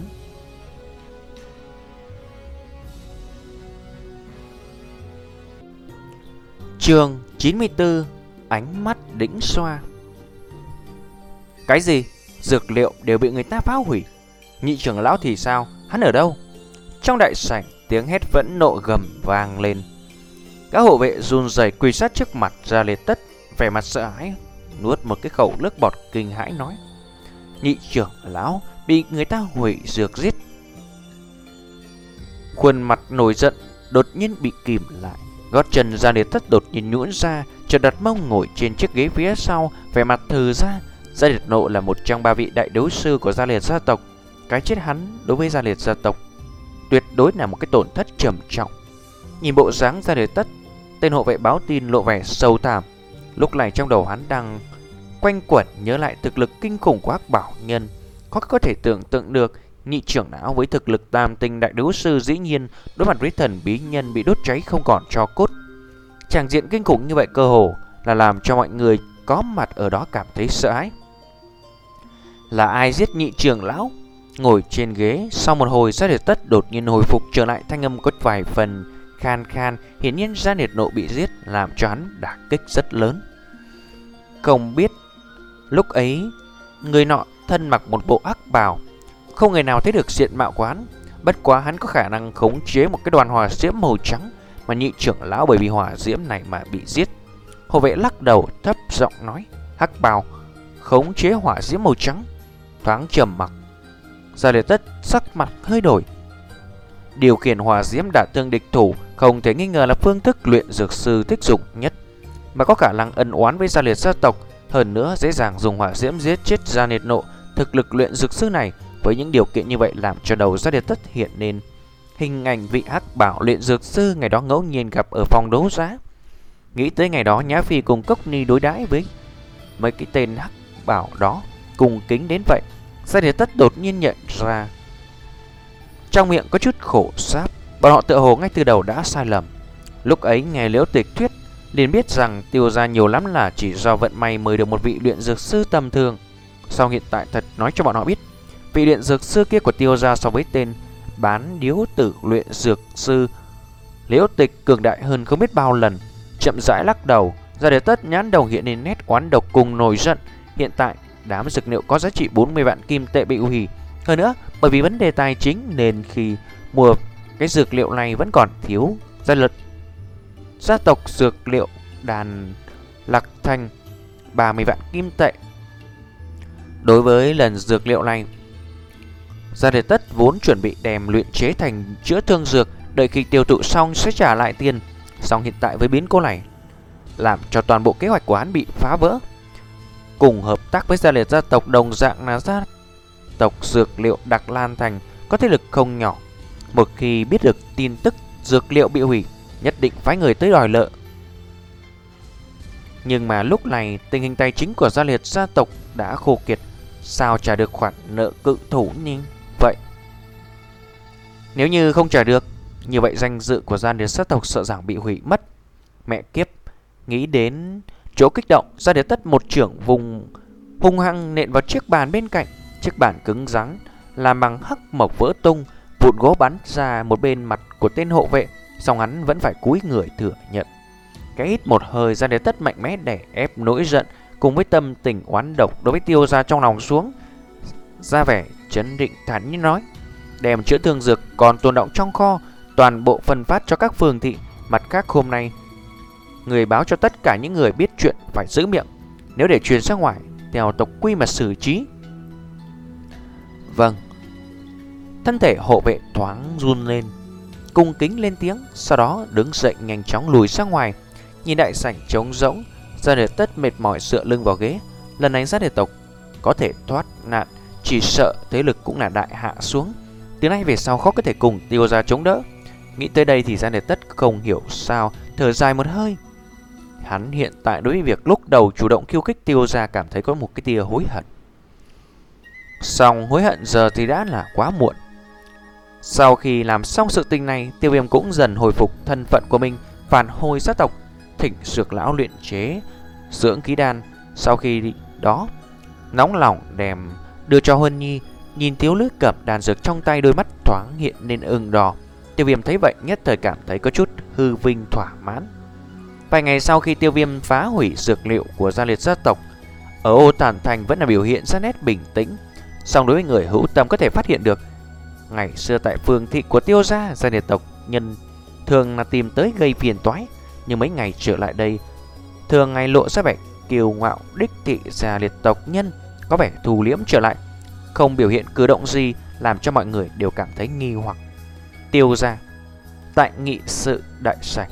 Chương chín mươi tư. Ánh mắt đĩnh xoa. Cái gì? Dược liệu đều bị người ta phá hủy? Nhị trưởng lão thì sao? Hắn ở đâu? Trong đại sảnh, tiếng hét phẫn nộ gầm vang lên. Các hộ vệ run rẩy quỳ sát trước mặt Gia Liệt Tất, vẻ mặt sợ hãi, nuốt một cái khẩu nước bọt kinh hãi nói: nhị trưởng lão bị người ta hủy dược giết. Khuôn mặt nổi giận đột nhiên bị kìm lại, gót chân Gia Liệt Tất đột nhiên nhũn ra, chợt đặt mông ngồi trên chiếc ghế phía sau, vẻ mặt thừ ra. Gia Liệt Nộ là một trong ba vị đại đấu sư của Gia Liệt gia tộc, cái chết hắn đối với Gia Liệt gia tộc tuyệt đối là một cái tổn thất trầm trọng. Nhìn bộ dáng Gia Liệt Tất, tên hộ vệ báo tin lộ vẻ sâu thẳm. Lúc này trong đầu hắn đang quanh quẩn nhớ lại thực lực kinh khủng của Hắc Bảo Nhân. Khó có thể tưởng tượng được nhị trưởng lão với thực lực tam tinh đại đấu sư dĩ nhiên đối mặt với thần bí nhân bị đốt cháy không còn tro cốt. Tràng diện kinh khủng như vậy cơ hồ là làm cho mọi người có mặt ở đó cảm thấy sợ hãi. Là ai giết nhị trưởng lão? Ngồi trên ghế sau một hồi, Gia Liệt Tất đột nhiên hồi phục trở lại, thanh âm có vài phần khan khan. Hiển nhiên Gia Liệt Nộ bị giết làm cho hắn đả kích rất lớn. Không biết lúc ấy người nọ thân mặc một bộ hắc bào, không người nào thấy được diện mạo của hắn. Bất quá hắn có khả năng khống chế một cái đoàn hỏa diễm màu trắng, mà nhị trưởng lão bởi vì hỏa diễm này mà bị giết. Hộ vệ lắc đầu thấp giọng nói: hắc bào khống chế hỏa diễm màu trắng. Thoáng trầm mặc, Gia Liệt Tất sắc mặt hơi đổi. Điều khiển hỏa diễm đả thương địch thủ không thể nghi ngờ là phương thức luyện dược sư thích dụng nhất, mà có khả năng ân oán với Gia Liệt gia tộc. Hơn nữa dễ dàng dùng hỏa diễm giết chết Gia Liệt Nộ. Thực lực luyện dược sư này với những điều kiện như vậy làm cho đầu Gia Liệt Tất hiện lên hình ảnh vị hắc bảo luyện dược sư ngày đó ngẫu nhiên gặp ở phòng đấu giá. Nghĩ tới ngày đó Nhã Phi cùng Cốc Ni đối đãi với mấy cái tên hắc bảo đó cùng kính đến vậy, Gia Liệt Tất đột nhiên nhận ra trong miệng có chút khổ sáp. Bọn họ tựa hồ ngay từ đầu đã sai lầm. Lúc ấy nghe Liễu Tịch thuyết, liền biết rằng Tiêu gia nhiều lắm là chỉ do vận may mời được một vị luyện dược sư tầm thường. Sau hiện tại thật nói cho bọn họ biết, vị luyện dược sư kia của Tiêu gia so với tên bán điếu tử luyện dược sư Liễu Tịch cường đại hơn không biết bao lần. Chậm rãi lắc đầu, Gia Liệt Tất nhãn đồng hiện lên nét oán độc cùng nổi giận. Hiện tại đám dược liệu có giá trị bốn mươi vạn kim tệ bị hủy. Hơn nữa, bởi vì vấn đề tài chính nên khi mua cái dược liệu này vẫn còn thiếu. Gia Liệt gia tộc dược liệu đàn Lạc Thành ba mươi vạn kim tệ. Đối với lần dược liệu này, Gia Liệt Tất vốn chuẩn bị đem luyện chế thành chữa thương dược, đợi khi tiêu thụ xong sẽ trả lại tiền. Song hiện tại với biến cố này làm cho toàn bộ kế hoạch của hắn bị phá vỡ. Cùng hợp tác với Gia Liệt gia tộc đồng dạng là gia tộc dược liệu Đặc Lan Thành có thế lực không nhỏ. Một khi biết được tin tức dược liệu bị hủy, nhất định phái người tới đòi nợ. Nhưng mà lúc này tình hình tài chính của Gia Liệt gia tộc đã khô kiệt, sao trả được khoản nợ cự thủ như vậy? Nếu như không trả được, như vậy danh dự của Gia Liệt gia tộc sợ rằng bị hủy mất. Mẹ kiếp! Nghĩ đến chỗ kích động, Gia Liệt Tất một trưởng vùng hung hăng nện vào chiếc bàn bên cạnh. Chiếc bàn cứng rắn làm bằng hắc mộc vỡ tung, vụn gỗ bắn ra một bên mặt của tên hộ vệ. Song hắn vẫn phải cúi người thừa nhận. Cái hít một hơi, Gia Liệt Tất mạnh mẽ đè ép nỗi giận cùng với tâm tình oán độc đối với Tiêu gia trong lòng xuống, ra vẻ trấn định thản nhiên nói: đem chữa thương dược còn tồn đọng trong kho toàn bộ phân phát cho các phường thị. Mặt khác hôm nay người báo cho tất cả những người biết chuyện phải giữ miệng, nếu để truyền ra ngoài theo tộc quy mà xử trí. Vâng. Thân thể hộ vệ thoáng run lên, cung kính lên tiếng, sau đó đứng dậy nhanh chóng lùi ra ngoài. Nhìn đại sảnh trống rỗng, Gia Liệt Tất mệt mỏi dựa lưng vào ghế. Lần này Gia Liệt tộc có thể thoát nạn, chỉ sợ thế lực cũng là đại hạ xuống. Từ nay về sau khó có thể cùng Tiêu gia chống đỡ. Nghĩ tới đây thì Gia Liệt Tất không hiểu sao thở dài một hơi. Hắn hiện tại đối với việc lúc đầu chủ động khiêu khích Tiêu gia cảm thấy có một cái tia hối hận. Song hối hận giờ thì đã là quá muộn. Sau khi làm xong sự tình này, Tiêu Viêm cũng dần hồi phục thân phận của mình, phản hồi gia tộc, thỉnh dược lão luyện chế dưỡng khí đan. Sau khi đó nóng lòng đem đưa cho Huân Nhi. Nhìn thiếu nữ cầm đàn dược trong tay, đôi mắt thoáng hiện lên ửng đỏ. Tiêu Viêm thấy vậy nhất thời cảm thấy có chút hư vinh thỏa mãn. Vài ngày sau khi Tiêu Viêm phá hủy dược liệu của Gia Liệt gia tộc, ở Ô Tản Thành vẫn là biểu hiện ra nét bình tĩnh. Song đối với người hữu tâm có thể phát hiện được, ngày xưa tại phường thị của Tiêu gia, Gia Liệt tộc nhân thường là tìm tới gây phiền toái, nhưng mấy ngày trở lại đây thường ngày lộ ra vẻ kiêu ngạo đích thị. Gia Liệt tộc nhân có vẻ thu liễm trở lại, không biểu hiện cử động gì, làm cho mọi người đều cảm thấy nghi hoặc. Tiêu gia tại nghị sự đại sảnh.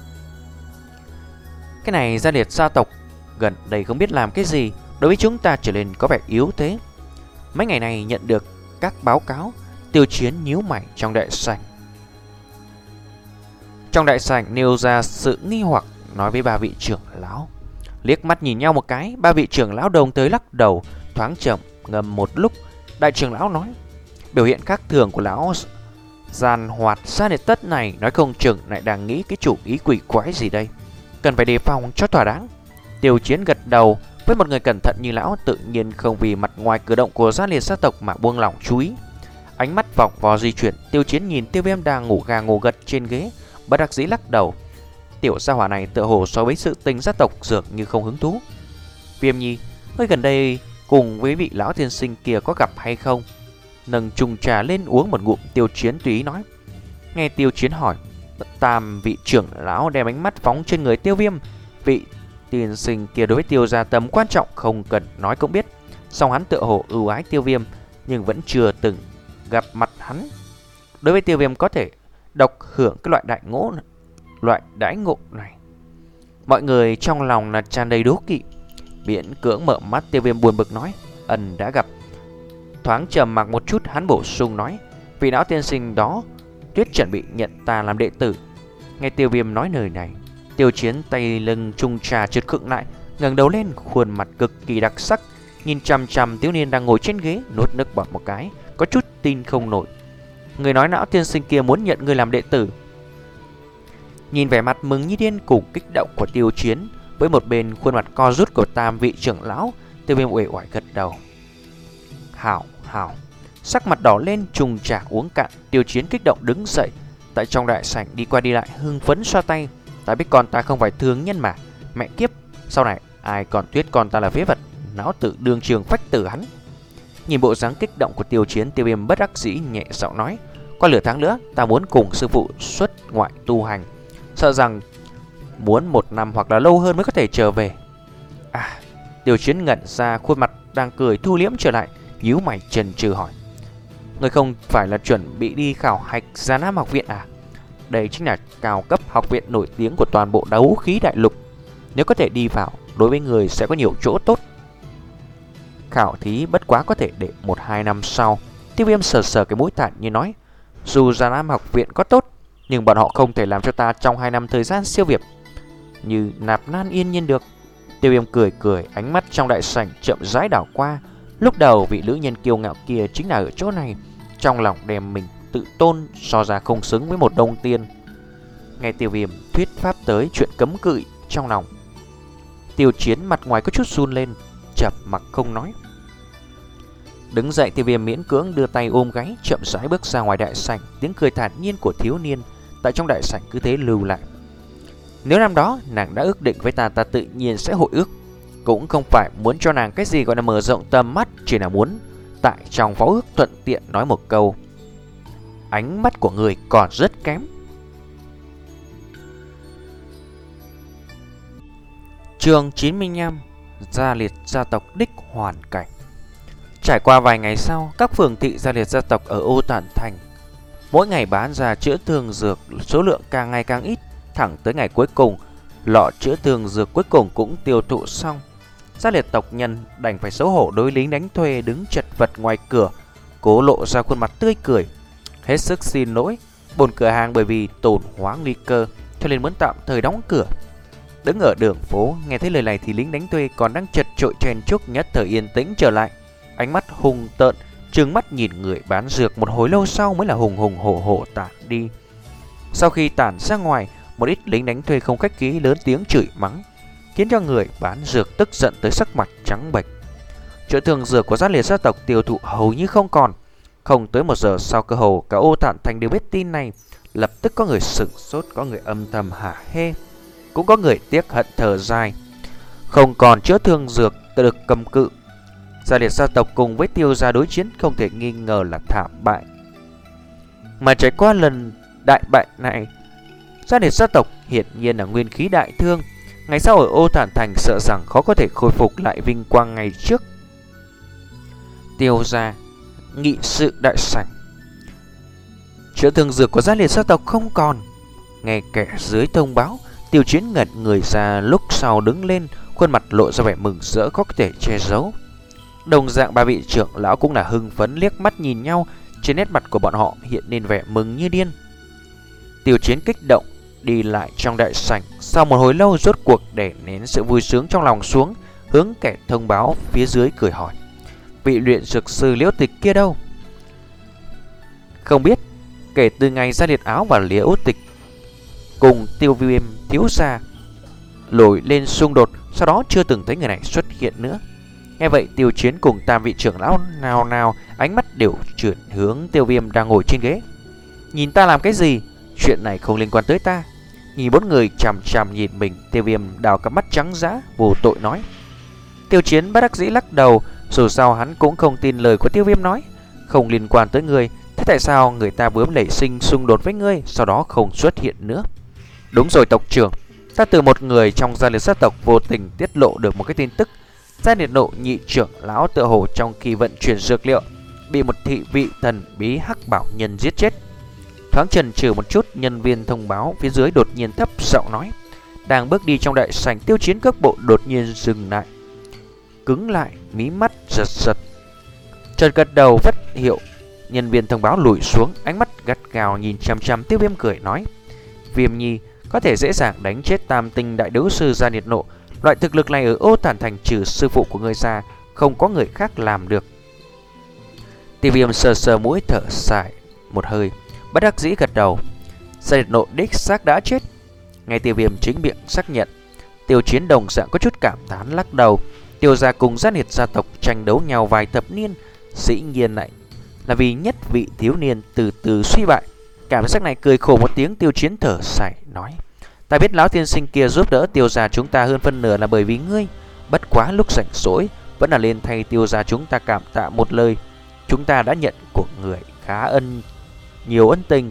Cái này Gia Liệt gia tộc gần đây không biết làm cái gì, đối với chúng ta trở nên có vẻ yếu thế. Mấy ngày này nhận được các báo cáo. Tiêu Chiến nhíu mày trong đại sảnh. Trong đại sảnh nêu ra sự nghi hoặc, nói với ba vị trưởng lão. Liếc mắt nhìn nhau một cái, ba vị trưởng lão đồng tới lắc đầu, thoáng chậm ngầm một lúc. Đại trưởng lão nói: biểu hiện khác thường của lão giàn hoạt Gia Liệt Tất này, nói không chừng lại đang nghĩ cái chủ ý quỷ quái gì đây, cần phải đề phòng cho thỏa đáng. Tiêu Chiến gật đầu. Với một người cẩn thận như lão, tự nhiên không vì mặt ngoài cử động của Gia Liệt gia tộc mà buông lỏng chú ý. Ánh mắt vòng vò di chuyển, Tiêu Chiến nhìn Tiêu Viêm đang ngủ gà ngủ gật trên ghế, bất đắc dĩ lắc đầu. Tiểu gia hỏa này tựa hồ so với sự tình gia tộc dường như không hứng thú. Viêm Nhi, ngươi gần đây cùng với vị lão tiên sinh kia có gặp hay không? Nâng chung trà lên uống một ngụm, Tiêu Chiến tùy ý nói. Nghe Tiêu Chiến hỏi, tam vị trưởng lão đem ánh mắt phóng trên người Tiêu Viêm. Vị tiên sinh kia đối với Tiêu gia tầm quan trọng không cần nói cũng biết. Song hắn tựa hồ ưu ái Tiêu Viêm, nhưng vẫn chưa từng gặp mặt hắn. Đối với Tiêu Viêm có thể độc hưởng cái loại đại ngộ loại đãi ngộ này, mọi người trong lòng là tràn đầy đố kỵ. Miễn cưỡng mở mắt, Tiêu Viêm buồn bực nói: ẩn đã gặp. Thoáng trầm mặc một chút, hắn bổ sung nói: vị lão tiên sinh đó tuyết chuẩn bị nhận ta làm đệ tử. Nghe Tiêu Viêm nói lời này, Tiêu Chiến tay lưng trung trà trượt khựng lại, ngẩng đầu lên, khuôn mặt cực kỳ đặc sắc, nhìn chằm chằm thiếu niên đang ngồi trên ghế, nuốt nước bọt một cái, có chút tin không nổi. Người nói Não tiên sinh kia muốn nhận người làm đệ tử. Nhìn vẻ mặt mừng như điên cùng kích động của Tiêu Chiến, với một bên khuôn mặt co rút của tam vị trưởng lão, Tiêu Viêm uể oải gật đầu. Hảo, hảo. Sắc mặt đỏ lên, trùng trà uống cạn. Tiêu Chiến kích động đứng dậy, tại trong đại sảnh đi qua đi lại, hưng phấn xoa tay. Ta biết con ta không phải thương nhân mà, mẹ kiếp, sau này ai còn thuyết con ta là phế vật, Não tự đương trường phách tử hắn. Nhìn bộ dáng kích động của Tiêu Chiến, Tiêu Viêm bất đắc dĩ nhẹ giọng nói: qua nửa tháng nữa ta muốn cùng sư phụ xuất ngoại tu hành, sợ rằng muốn một năm hoặc là lâu hơn mới có thể trở về. À, Tiêu Chiến ngẩn ra, khuôn mặt đang cười thu liễm trở lại, nhíu mày chần chừ hỏi: người không phải là chuẩn bị đi khảo hạch Già Nam học viện à? Đây chính là cao cấp học viện nổi tiếng của toàn bộ đấu khí đại lục. Nếu có thể đi vào, đối với người sẽ có nhiều chỗ tốt. Khảo thí bất quá có thể để một hai năm sau. Tiêu Viêm sờ sờ cái mũi thản như nói: dù Già Nam học viện có tốt, nhưng bọn họ không thể làm cho ta trong hai năm thời gian siêu việt như nạp nan yên nhiên được. Tiêu Viêm cười cười, ánh mắt trong đại sảnh chậm rãi đảo qua. Lúc đầu vị nữ nhân kiêu ngạo kia chính là ở chỗ này. Trong lòng đem mình tự tôn so ra không xứng với một đông tiên. Nghe Tiêu Viêm thuyết pháp tới chuyện cấm kỵ, trong lòng Tiêu Chiến mặt ngoài có chút run lên, chậm mặc không nói. Đứng dậy, Tiêu Viêm miễn cưỡng đưa tay ôm gáy, chậm rãi bước ra ngoài đại sảnh. Tiếng cười thản nhiên của thiếu niên tại trong đại sảnh cứ thế lưu lại. Nếu năm đó nàng đã ước định với ta, ta tự nhiên sẽ hội ước. Cũng không phải muốn cho nàng cái gì gọi là mở rộng tầm mắt, chỉ là muốn tại trong phó ước thuận tiện nói một câu: ánh mắt của người còn rất kém. Chương chín mươi lăm: Gia liệt gia tộc đích hoàn cảnh. Trải qua vài ngày sau, các phường thị gia liệt gia tộc ở Ô Tản Thành mỗi ngày bán ra chữa thương dược số lượng càng ngày càng ít. Thẳng tới ngày cuối cùng, lọ chữa thương dược cuối cùng cũng tiêu thụ xong. Gia liệt tộc nhân đành phải xấu hổ đối lính đánh thuê đứng chật vật ngoài cửa, cố lộ ra khuôn mặt tươi cười, hết sức xin lỗi. Bồn cửa hàng bởi vì tổn hóa nguy cơ cho nên muốn tạm thời đóng cửa. Đứng ở đường phố, nghe thấy lời này thì lính đánh thuê còn đang chật chội chen chúc nhất thời yên tĩnh trở lại, ánh mắt hung tợn trừng mắt nhìn người bán dược. Một hồi lâu sau mới là hùng hùng hổ hổ tản đi. Sau khi tản ra ngoài, một ít lính đánh thuê không khách khí lớn tiếng chửi mắng, khiến cho người bán dược tức giận tới sắc mặt trắng bệch. Chữa thương dược của Gia liệt gia tộc tiêu thụ hầu như không còn. Không tới một giờ sau, cơ hồ cả Ô Tản Thành đều biết tin này. Lập tức có người sửng sốt, có người âm thầm hả hê, cũng có người tiếc hận thở dài. Không còn chữa thương dược được cầm cự, Gia liệt gia tộc cùng với Tiêu gia đối chiến không thể nghi ngờ là thảm bại. Mà trải qua lần đại bại này, Gia liệt gia tộc hiển nhiên là nguyên khí đại thương. Ngày sau ở Ô Tản Thành sợ rằng khó có thể khôi phục lại vinh quang ngày trước. Tiêu gia nghị sự đại sảnh. Chữa thương dược của Gia liệt gia tộc không còn. Nghe kẻ dưới thông báo, Tiêu Chiến ngẩn người ra, lúc sau đứng lên, khuôn mặt lộ ra vẻ mừng rỡ khó có thể che giấu. Đồng dạng ba vị trưởng lão cũng là hưng phấn, liếc mắt nhìn nhau, trên nét mặt của bọn họ hiện lên vẻ mừng như điên. Tiêu Chiến kích động đi lại trong đại sảnh, sau một hồi lâu rốt cuộc để nén sự vui sướng trong lòng xuống, hướng kẻ thông báo phía dưới cười hỏi: vị luyện dược sư Liễu Tịch kia đâu? Không biết. Kể từ ngày Gia liệt áo và Liễu Tịch cùng Tiêu Viêm thiếu gia nổi lên xung đột, sau đó chưa từng thấy người này xuất hiện nữa. Nghe vậy, Tiêu Chiến cùng tam vị trưởng lão nào nào ánh mắt đều chuyển hướng Tiêu Viêm đang ngồi trên ghế. Nhìn ta làm cái gì? Chuyện này không liên quan tới ta. Nhìn bốn người chằm chằm nhìn mình, Tiêu Viêm đào cặp mắt trắng dã vô tội nói. Tiêu Chiến bất đắc dĩ lắc đầu, dù sao hắn cũng không tin lời của Tiêu Viêm nói. Không liên quan tới ngươi, thế tại sao người ta bướm nảy sinh xung đột với ngươi, sau đó không xuất hiện nữa? Đúng rồi tộc trưởng, ta từ một người trong Gia liệt gia tộc vô tình tiết lộ được một cái tin tức. Gia liệt nộ nhị trưởng lão tựa hồ trong khi vận chuyển dược liệu bị một thị vị thần bí hắc bảo nhân giết chết. Thoáng chần chừ một chút, nhân viên thông báo phía dưới đột nhiên thấp giọng nói. Đang bước đi trong đại sảnh, Tiêu Chiến cước bộ đột nhiên dừng lại, cứng lại, mí mắt giật giật, chợt gật đầu vất hiệu nhân viên thông báo lùi xuống, ánh mắt gắt gao nhìn chằm chằm Tiêu Viêm cười nói: Viêm nhi, có thể dễ dàng đánh chết tam tinh đại đấu sư Gia Liệt Nộ. Loại thực lực này ở Ô Tản Thành trừ sư phụ của ngươi ra, không có người khác làm được. Tiêu Viêm sờ sờ mũi thở dài một hơi, bất đắc dĩ gật đầu. Gia Liệt Nộ đích xác đã chết. Nghe Tiêu Viêm chính miệng xác nhận, Tiêu Chiến đồng dạng có chút cảm thán lắc đầu. Tiêu gia cùng Gia Liệt gia tộc tranh đấu nhau vài thập niên, dĩ nhiên lại là vì nhất vị thiếu niên từ từ suy bại. Cảm giác này cười khổ một tiếng. Tiêu Chiến thở dài nói: Ta biết lão tiên sinh kia giúp đỡ Tiêu gia chúng ta hơn phân nửa là bởi vì ngươi, bất quá lúc rảnh rỗi vẫn là lên thay Tiêu gia chúng ta cảm tạ một lời. Chúng ta đã nhận của người khá ân nhiều ân tình.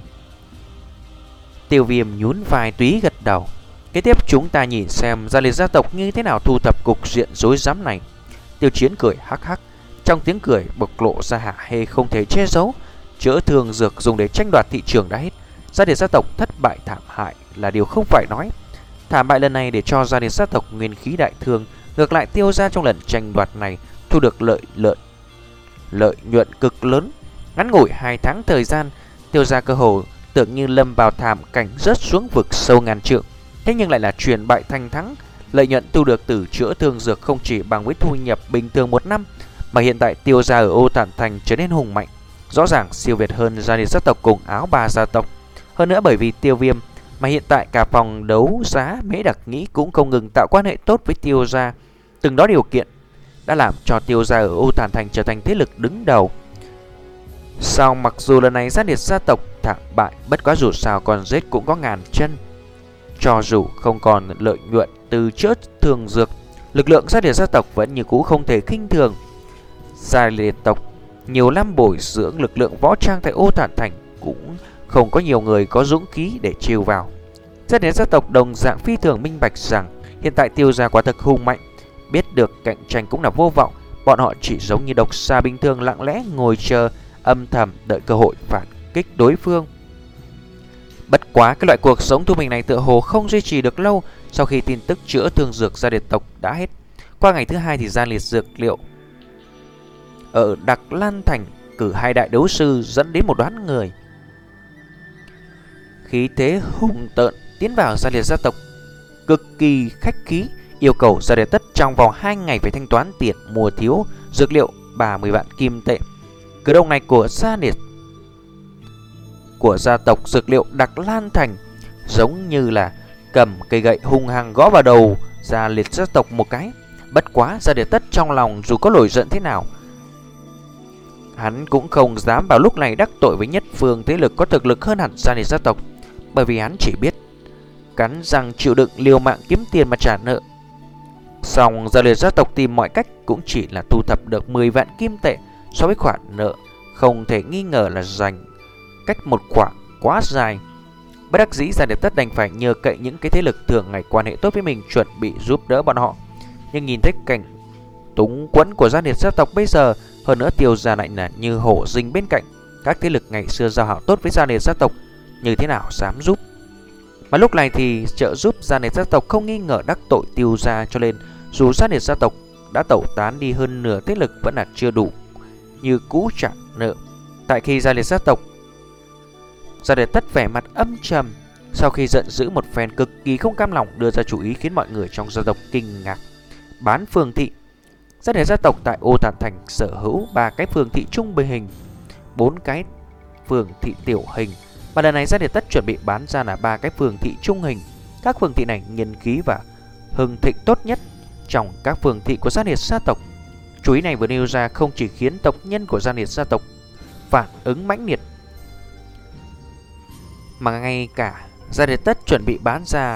Tiêu Viêm nhún vai túy gật đầu. Kế tiếp chúng ta nhìn xem Gia Liệt gia tộc như thế nào thu thập cục diện rối rắm này. Tiêu Chiến cười hắc hắc, trong tiếng cười bộc lộ ra hả hê không thể che giấu. Chữa thương dược dùng để tranh đoạt thị trường đã hết, Gia Liệt gia tộc thất bại thảm hại là điều không phải nói. Thảm bại lần này để cho Gia Liệt gia tộc nguyên khí đại thương, ngược lại Tiêu gia trong lần tranh đoạt này thu được lợi lợi lợi nhuận cực lớn. Ngắn ngủi hai tháng thời gian, Tiêu gia cơ hồ tưởng như lâm vào thảm cảnh rớt xuống vực sâu ngàn trượng, thế nhưng lại là chuyển bại thành thắng. Lợi nhuận thu được từ chữa thương dược không chỉ bằng với thu nhập bình thường một năm, mà hiện tại Tiêu gia ở Ô Tản Thành trở nên hùng mạnh, rõ ràng siêu việt hơn Gia Liệt gia tộc cùng Áo Bà gia tộc. Hơn nữa bởi vì Tiêu Viêm mà hiện tại cả phòng đấu giá Mễ Đặc Nhĩ cũng không ngừng tạo quan hệ tốt với Tiêu gia. Từng đó điều kiện đã làm cho Tiêu gia ở Ô Tản Thành trở thành thế lực đứng đầu. Sau mặc dù lần này Gia Liệt gia tộc thảm bại, bất quá dù sao còn giết cũng có ngàn chân. Cho dù không còn lợi nhuận từ chữa thương dược, lực lượng Gia Liệt gia tộc vẫn như cũ không thể khinh thường. Gia Liệt tộc nhiều năm bồi dưỡng lực lượng võ trang tại Ô Tản Thành, cũng không có nhiều người có dũng khí để trêu vào. Gia Liệt gia tộc đồng dạng phi thường minh bạch rằng hiện tại Tiêu gia quả thực hùng mạnh, biết được cạnh tranh cũng là vô vọng. Bọn họ chỉ giống như độc xà bình thường lặng lẽ ngồi chờ, âm thầm đợi cơ hội phản kích đối phương. Bất quá cái loại cuộc sống thu mình này tựa hồ không duy trì được lâu. Sau khi tin tức chữa thương dược Gia Liệt tộc đã hết, qua ngày thứ hai thì Gia Liệt dược liệu ở Đặc Lan Thành cử hai đại đấu sư dẫn đến một đoán người khí thế hùng tợn tiến vào Gia Liệt gia tộc, cực kỳ khách khí, yêu cầu Gia Liệt tất trong vòng hai ngày phải thanh toán tiền mua thiếu dược liệu ba mươi vạn kim tệ. Cử động này của Gia Liệt của gia tộc dược liệu Đặc Lan Thành giống như là cầm cây gậy hung hăng gõ vào đầu Gia Liệt gia tộc một cái. Bất quá Gia Liệt tất trong lòng dù có nổi giận thế nào, hắn cũng không dám vào lúc này đắc tội với nhất phương thế lực có thực lực hơn hẳn Gia Liệt gia tộc, bởi vì hắn chỉ biết cắn răng chịu đựng liều mạng kiếm tiền mà trả nợ. Song Gia Liệt gia tộc tìm mọi cách cũng chỉ là thu thập được mười vạn kim tệ, so với khoản nợ không thể nghi ngờ là dành cách một khoảng quá dài. Bất đắc dĩ Gia Liệt tất đành phải nhờ cậy những cái thế lực thường ngày quan hệ tốt với mình chuẩn bị giúp đỡ bọn họ. Nhưng nhìn thấy cảnh túng quẫn của Gia Liệt gia tộc bây giờ, hơn nữa Tiêu gia lại là như hổ rình bên cạnh, các thế lực ngày xưa giao hảo tốt với Gia Liệt gia tộc như thế nào dám giúp. Mà lúc này thì trợ giúp Gia Liệt gia tộc không nghi ngờ đắc tội Tiêu gia, cho nên dù Gia Liệt gia tộc đã tẩu tán đi hơn nửa thế lực vẫn là chưa đủ như cũ trả nợ. Tại khi Gia Liệt gia tộc, Gia Liệt tất vẻ mặt âm trầm, sau khi giận dữ một phen cực kỳ không cam lòng đưa ra chủ ý khiến mọi người trong gia tộc kinh ngạc. Bán phường thị. Gia Liệt gia tộc tại Ô Tản Thành sở hữu ba cái phường thị trung bình hình, bốn cái phường thị tiểu hình, mà lần này Gia Liệt tất chuẩn bị bán ra là ba cái phường thị trung hình. Các phường thị này nhân khí và hưng thịnh tốt nhất trong các phường thị của Gia Liệt gia tộc. Chú ý này vừa nêu ra không chỉ khiến tộc nhân của Gia Liệt gia tộc phản ứng mãnh liệt, mà ngay cả Gia Liệt tất chuẩn bị bán ra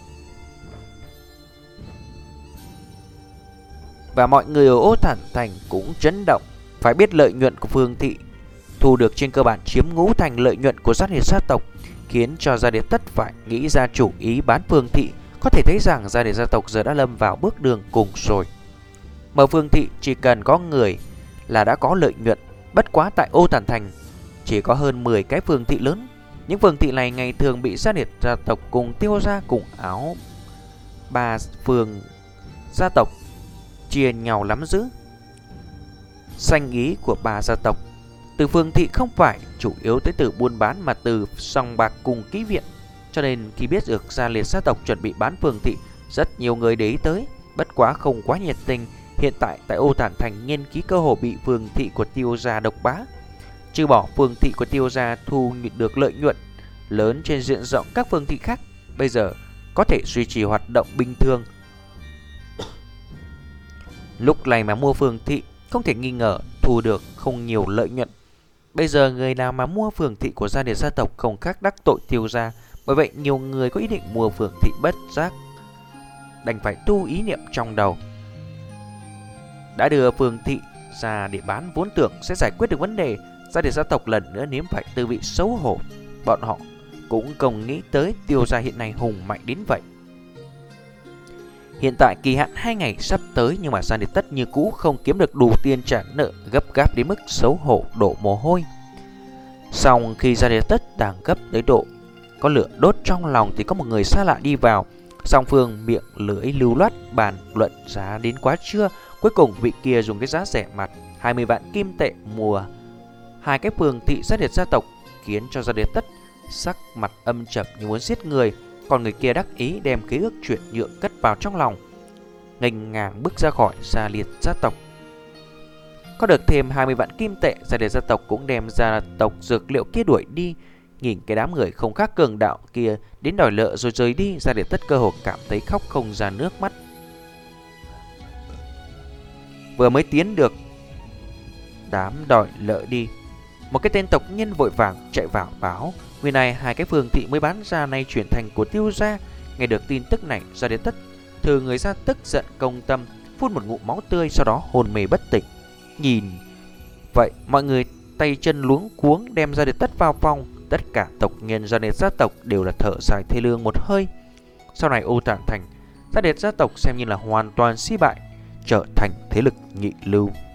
và mọi người ở Ô Tản Thành cũng chấn động. Phải biết lợi nhuận của phường thị thu được trên cơ bản chiếm ngũ thành lợi nhuận của Gia Liệt gia tộc, khiến cho Gia Liệt tất phải nghĩ ra chủ ý bán phường thị. Có thể thấy rằng Gia Liệt gia tộc giờ đã lâm vào bước đường cùng rồi. Mở phường thị chỉ cần có người là đã có lợi nhuận. Bất quá tại Ô Tản Thành chỉ có hơn mười cái phường thị lớn. Những phường thị này ngày thường bị Gia Liệt gia tộc cùng Tiêu gia cùng Áo ba phường gia tộc chia nhau nắm giữ. Danh ý của ba gia tộc từ phường thị không phải chủ yếu tới từ buôn bán, mà từ sòng bạc cùng ký viện. cho nên khi biết được Gia Liệt gia tộc chuẩn bị bán phường thị, rất nhiều người để ý tới, bất quá không quá nhiệt tình. Hiện tại tại Ô Tản Thành, nhân khí cơ hồ bị phường thị của Tiêu gia độc bá. Trừ bỏ phường thị của Tiêu gia thu được lợi nhuận lớn trên diện rộng, các phường thị khác bây giờ có thể duy trì hoạt động bình thường. Lúc này mà mua phường thị không thể nghi ngờ thu được không nhiều lợi nhuận. Bây giờ người nào mà mua phường thị của Gia Liệt gia tộc không khác đắc tội Tiêu gia. Bởi vậy nhiều người có ý định mua phường thị bất giác đành phải tu ý niệm trong đầu. Đã đưa phường thị ra để bán, vốn tưởng sẽ giải quyết được vấn đề, Gia Liệt gia tộc lần nữa nếm phải tư vị xấu hổ. Bọn họ cũng không nghĩ tới Tiêu gia hiện nay hùng mạnh đến vậy. Hiện tại kỳ hạn hai ngày sắp tới, nhưng mà Gia Liệt Tất như cũ không kiếm được đủ tiền trả nợ, gấp gáp đến mức xấu hổ đổ mồ hôi. Xong khi Gia Liệt Tất đang gấp tới độ có lửa đốt trong lòng thì có một người xa lạ đi vào. Song phương miệng lưỡi lưu loát bàn luận giá đến quá trưa. Cuối cùng vị kia dùng cái giá rẻ mặt hai mươi vạn kim tệ mua hai cái phường thị Gia Liệt gia tộc, khiến cho Gia Liệt Tất sắc mặt âm trầm như muốn giết người. Còn người kia đắc ý đem ký ức chuyển nhượng cất vào trong lòng, nghênh ngang bước ra khỏi Gia Liệt gia tộc. Có được thêm hai mươi vạn kim tệ, Gia Liệt gia tộc cũng đem gia tộc dược liệu kia đuổi đi. Nhìn cái đám người không khác cường đạo kia đến đòi nợ rồi rời đi, Gia Liệt Tất cơ hồ cảm thấy khóc không ra nước mắt. Vừa mới tiến được đám đòi nợ đi, một cái tên tộc nhân vội vàng chạy vào báo vì này hai cái phường thị mới bán ra nay chuyển thành của Tiêu gia. Nghe được tin tức này, Gia Liệt Tất thừ người ra tức giận công tâm, phun một ngụm máu tươi, sau đó hôn mê bất tỉnh. Nhìn vậy mọi người tay chân luống cuống đem Gia Liệt Tất vào phòng. Tất cả tộc nhân Gia Liệt gia tộc đều là thở dài thê lương một hơi. Sau này Ô Tản Thành, Gia Liệt gia tộc xem như là hoàn toàn suy bại, trở thành thế lực nhị lưu.